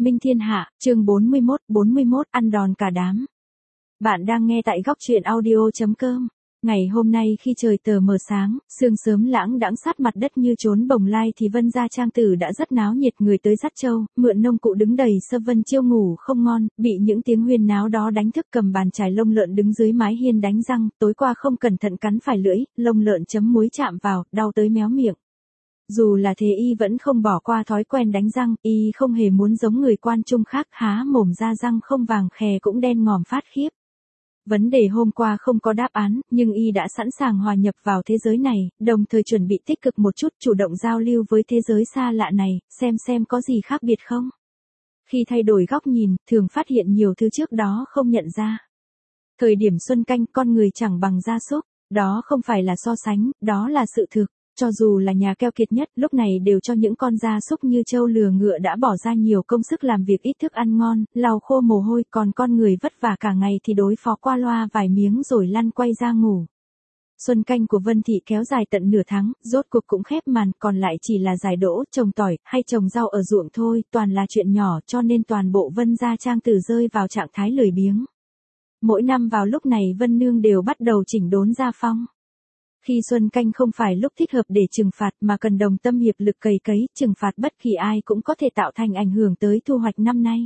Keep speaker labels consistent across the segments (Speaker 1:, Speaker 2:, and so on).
Speaker 1: Minh Thiên Hạ, chương 41, ăn đòn cả đám. Bạn đang nghe tại góc truyện audio.com. Ngày hôm nay khi trời tờ mờ sáng, sương sớm lãng đãng sát mặt đất như trốn bồng lai thì Vân gia trang tử đã rất náo nhiệt, người tới dắt trâu, mượn nông cụ đứng đầy sơ. Vân Chiêu ngủ không ngon, bị những tiếng huyên náo đó đánh thức, cầm bàn chải lông lợn đứng dưới mái hiên đánh răng, tối qua không cẩn thận cắn phải lưỡi, lông lợn chấm muối chạm vào, đau tới méo miệng. Dù là thế y vẫn không bỏ qua thói quen đánh răng, y không hề muốn giống người quan trung khác há mồm ra răng không vàng khè cũng đen ngòm phát khiếp. Vấn đề hôm qua không có đáp án, nhưng y đã sẵn sàng hòa nhập vào thế giới này, đồng thời chuẩn bị tích cực một chút, chủ động giao lưu với thế giới xa lạ này, xem có gì khác biệt không. Khi thay đổi góc nhìn, thường phát hiện nhiều thứ trước đó không nhận ra. Thời điểm xuân canh, con người chẳng bằng gia súc, đó không phải là so sánh, đó là sự thực. Cho dù là nhà keo kiệt nhất, lúc này đều cho những con gia súc như trâu lừa ngựa đã bỏ ra nhiều công sức làm việc ít thức ăn ngon, lau khô mồ hôi, còn con người vất vả cả ngày thì đối phó qua loa vài miếng rồi lăn quay ra ngủ. Xuân canh của Vân Thị kéo dài tận nửa tháng, rốt cuộc cũng khép màn, còn lại chỉ là giải đỗ, trồng tỏi, hay trồng rau ở ruộng thôi, toàn là chuyện nhỏ, cho nên toàn bộ Vân gia trang tử rơi vào trạng thái lười biếng. Mỗi năm vào lúc này Vân Nương đều bắt đầu chỉnh đốn gia phong. Khi xuân canh không phải lúc thích hợp để trừng phạt mà cần đồng tâm hiệp lực cày cấy, trừng phạt bất kỳ ai cũng có thể tạo thành ảnh hưởng tới thu hoạch năm nay.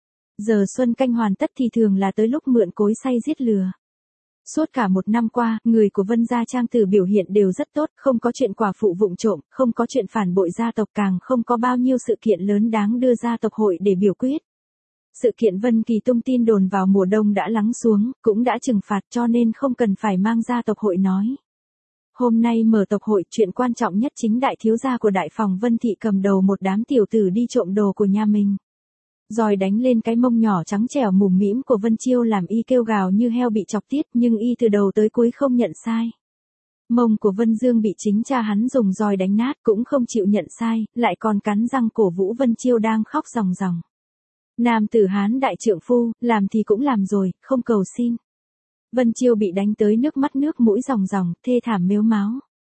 Speaker 1: Giờ xuân canh hoàn tất thì thường là tới lúc mượn cối xay giết lừa. Suốt cả một năm qua, người của Vân gia trang tử biểu hiện đều rất tốt, không có chuyện quả phụ vụng trộm, không có chuyện phản bội gia tộc, càng không có bao nhiêu sự kiện lớn đáng đưa ra tộc hội để biểu quyết. Sự kiện Vân Kỳ tung tin đồn vào mùa đông đã lắng xuống, cũng đã trừng phạt, cho nên không cần phải mang ra tộc hội nói. Hôm nay mở tộc hội, chuyện quan trọng nhất chính đại thiếu gia của đại phòng Vân Thị cầm đầu một đám tiểu tử đi trộm đồ của nhà mình. Rồi đánh lên cái mông nhỏ trắng trẻo mùm mĩm của Vân Chiêu làm y kêu gào như heo bị chọc tiết, nhưng y từ đầu tới cuối không nhận sai. Mông của Vân Dương bị chính cha hắn dùng roi đánh nát cũng không chịu nhận sai, lại còn cắn răng cổ vũ Vân Chiêu đang khóc ròng ròng. Nam tử Hán đại trượng phu, làm thì cũng làm rồi, không cầu xin. Vân Chiêu bị đánh tới nước mắt nước mũi ròng ròng, thê thảm mếu máo.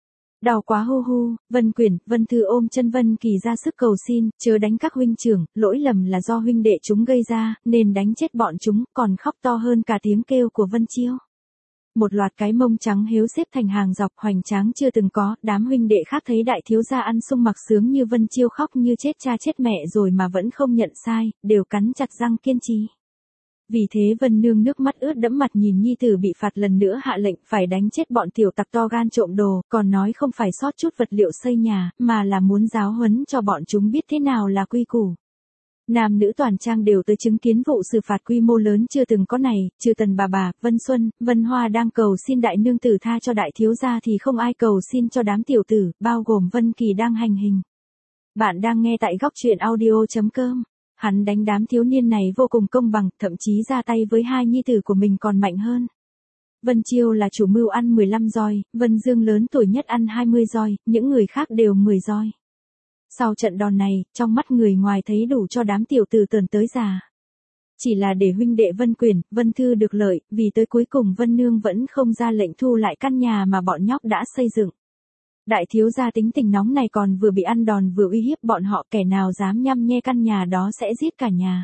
Speaker 1: Đau quá hu hu, Vân Quyển, Vân Thư ôm chân Vân Kỳ ra sức cầu xin, chớ đánh các huynh trưởng, lỗi lầm là do huynh đệ chúng gây ra, nên đánh chết bọn chúng, còn khóc to hơn cả tiếng kêu của Vân Chiêu. Một loạt cái mông trắng hiếu xếp thành hàng dọc hoành tráng chưa từng có, đám huynh đệ khác thấy đại thiếu gia ăn sung mặc sướng như Vân Chiêu khóc như chết cha chết mẹ rồi mà vẫn không nhận sai, đều cắn chặt răng kiên trì. Vì thế Vân Nương nước mắt ướt đẫm mặt nhìn nhi tử bị phạt lần nữa hạ lệnh phải đánh chết bọn tiểu tặc to gan trộm đồ, còn nói không phải sót chút vật liệu xây nhà, mà là muốn giáo huấn cho bọn chúng biết thế nào là quy củ. Nam nữ toàn trang đều tới chứng kiến vụ xử phạt quy mô lớn chưa từng có này, trừ Tần bà, Vân Xuân, Vân Hoa đang cầu xin đại nương tử tha cho đại thiếu gia thì không ai cầu xin cho đám tiểu tử, bao gồm Vân Kỳ đang hành hình. Bạn đang nghe tại góc truyện audio.com. Hắn đánh đám thiếu niên này vô cùng công bằng, thậm chí ra tay với hai nhi tử của mình còn mạnh hơn. Vân Chiêu là chủ mưu ăn 15 roi, Vân Dương lớn tuổi nhất ăn 20 roi, những người khác đều 10 roi. Sau trận đòn này, trong mắt người ngoài thấy đủ cho đám tiểu tử tờn tới già. Chỉ là để huynh đệ Vân Quyển, Vân Thư được lợi, vì tới cuối cùng Vân Nương vẫn không ra lệnh thu lại căn nhà mà bọn nhóc đã xây dựng. Đại thiếu gia tính tình nóng này còn vừa bị ăn đòn vừa uy hiếp bọn họ, kẻ nào dám nhăm nhe căn nhà đó sẽ giết cả nhà.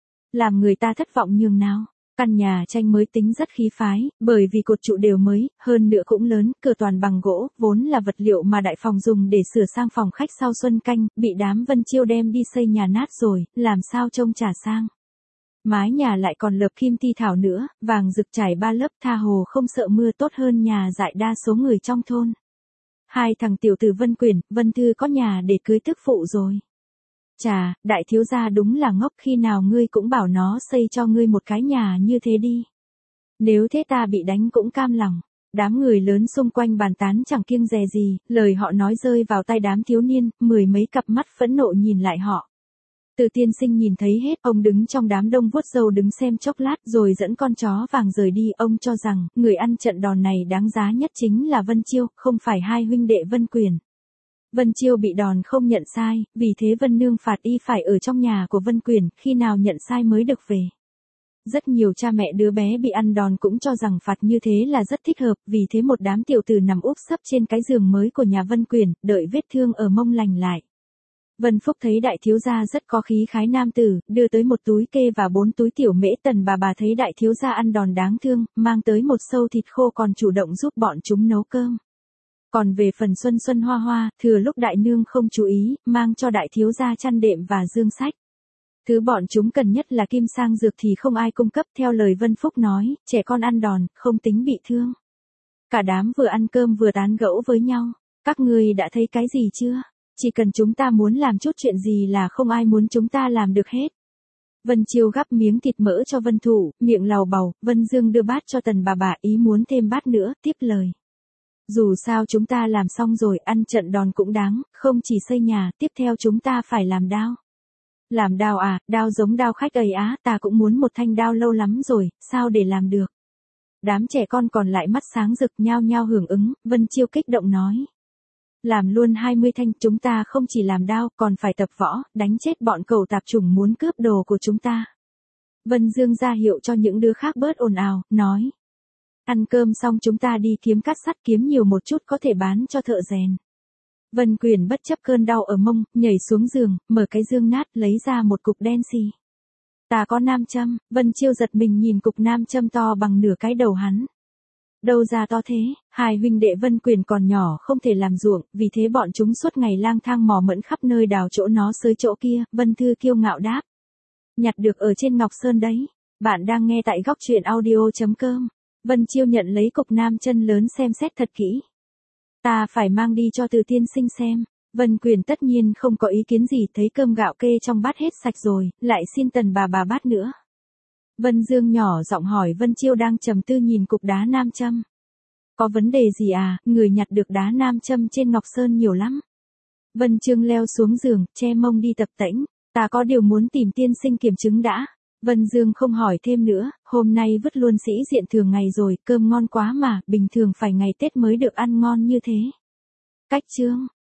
Speaker 1: Làm người ta thất vọng nhường nào. Căn nhà tranh mới tính rất khí phái, bởi vì cột trụ đều mới, hơn nữa cũng lớn, cửa toàn bằng gỗ, vốn là vật liệu mà đại phòng dùng để sửa sang phòng khách sau xuân canh, bị đám Vân Chiêu đem đi xây nhà nát rồi, làm sao trông chả sang. Mái nhà lại còn lợp kim ti thảo nữa, vàng rực trải 3 lớp, tha hồ không sợ mưa, tốt hơn nhà dại đa số người trong thôn. Hai thằng tiểu tử Vân Quyển, Vân Thư có nhà để cưới tức phụ rồi. Chà, đại thiếu gia đúng là ngốc, khi nào ngươi cũng bảo nó xây cho ngươi một cái nhà như thế đi. Nếu thế ta bị đánh cũng cam lòng. Đám người lớn xung quanh bàn tán chẳng kiêng dè gì, lời họ nói rơi vào tai đám thiếu niên, 10 mấy cặp mắt phẫn nộ nhìn lại họ. Từ tiên sinh nhìn thấy hết, ông đứng trong đám đông vuốt râu đứng xem chốc lát rồi dẫn con chó vàng rời đi. Ông cho rằng, người ăn trận đòn này đáng giá nhất chính là Vân Chiêu, không phải hai huynh đệ Vân Quyển. Vân Chiêu bị đòn không nhận sai, vì thế Vân Nương phạt y phải ở trong nhà của Vân Quyển, khi nào nhận sai mới được về. Rất nhiều cha mẹ đứa bé bị ăn đòn cũng cho rằng phạt như thế là rất thích hợp, vì thế một đám tiểu tử nằm úp sấp trên cái giường mới của nhà Vân Quyển, đợi vết thương ở mông lành lại. Vân Phúc thấy đại thiếu gia rất có khí khái nam tử, đưa tới một túi kê và 4 túi tiểu mễ. Tần bà thấy đại thiếu gia ăn đòn đáng thương, mang tới một sâu thịt khô còn chủ động giúp bọn chúng nấu cơm. Còn về phần Xuân Hoa Hoa, thừa lúc đại nương không chú ý, mang cho đại thiếu gia chăn đệm và dương sách. Thứ bọn chúng cần nhất là kim sang dược thì không ai cung cấp. Theo lời Vân Phúc nói, trẻ con ăn đòn, không tính bị thương. Cả đám vừa ăn cơm vừa tán gẫu với nhau. Các ngươi đã thấy cái gì chưa? Chỉ cần chúng ta muốn làm chút chuyện gì là không ai muốn chúng ta làm được hết. Vân Chiêu gắp miếng thịt mỡ cho Vân Thủ, miệng lầu bầu. Vân Dương đưa bát cho Tần bà ý muốn thêm bát nữa, tiếp lời. Dù sao chúng ta làm xong rồi, ăn trận đòn cũng đáng, không chỉ xây nhà, tiếp theo chúng ta phải làm đao. Làm đao à, đao giống đao khách ấy á, ta cũng muốn một thanh đao lâu lắm rồi, sao để làm được. Đám trẻ con còn lại mắt sáng rực nhao nhao hưởng ứng. Vân Chiêu kích động nói. Làm luôn 20 thanh, chúng ta không chỉ làm đao, còn phải tập võ, đánh chết bọn cẩu tạp chủng muốn cướp đồ của chúng ta. Vân Dương ra hiệu cho những đứa khác bớt ồn ào, nói. Ăn cơm xong chúng ta đi kiếm cát sắt, kiếm nhiều một chút có thể bán cho thợ rèn. Vân Quyền bất chấp cơn đau ở mông, nhảy xuống giường, mở cái dương nát, lấy ra một cục đen xì. Ta có nam châm. Vân Chiêu giật mình nhìn cục nam châm to bằng nửa cái đầu hắn. Đâu ra to thế? Hai huynh đệ Vân Quyền còn nhỏ không thể làm ruộng, vì thế bọn chúng suốt ngày lang thang mò mẫm khắp nơi đào chỗ nó xới chỗ kia. Vân Thư kiêu ngạo đáp. Nhặt được ở trên Ngọc Sơn đấy. Bạn đang nghe tại góc truyện audio.com. Vân Chiêu nhận lấy cục nam chân lớn xem xét thật kỹ. Ta phải mang đi cho Từ tiên sinh xem. Vân Quyền tất nhiên không có ý kiến gì, thấy cơm gạo kê trong bát hết sạch rồi, lại xin Tần bà bát nữa. Vân Dương nhỏ giọng hỏi Vân Chiêu đang trầm tư nhìn cục đá nam châm. Có vấn đề gì à, người nhặt được đá nam châm trên Ngọc Sơn nhiều lắm. Vân Trương leo xuống giường, che mông đi tập tễnh. Ta có điều muốn tìm tiên sinh kiểm chứng đã. Vân Dương không hỏi thêm nữa, hôm nay vứt luôn sĩ diện thường ngày rồi, cơm ngon quá mà, bình thường phải ngày Tết mới được ăn ngon như thế. Cách chương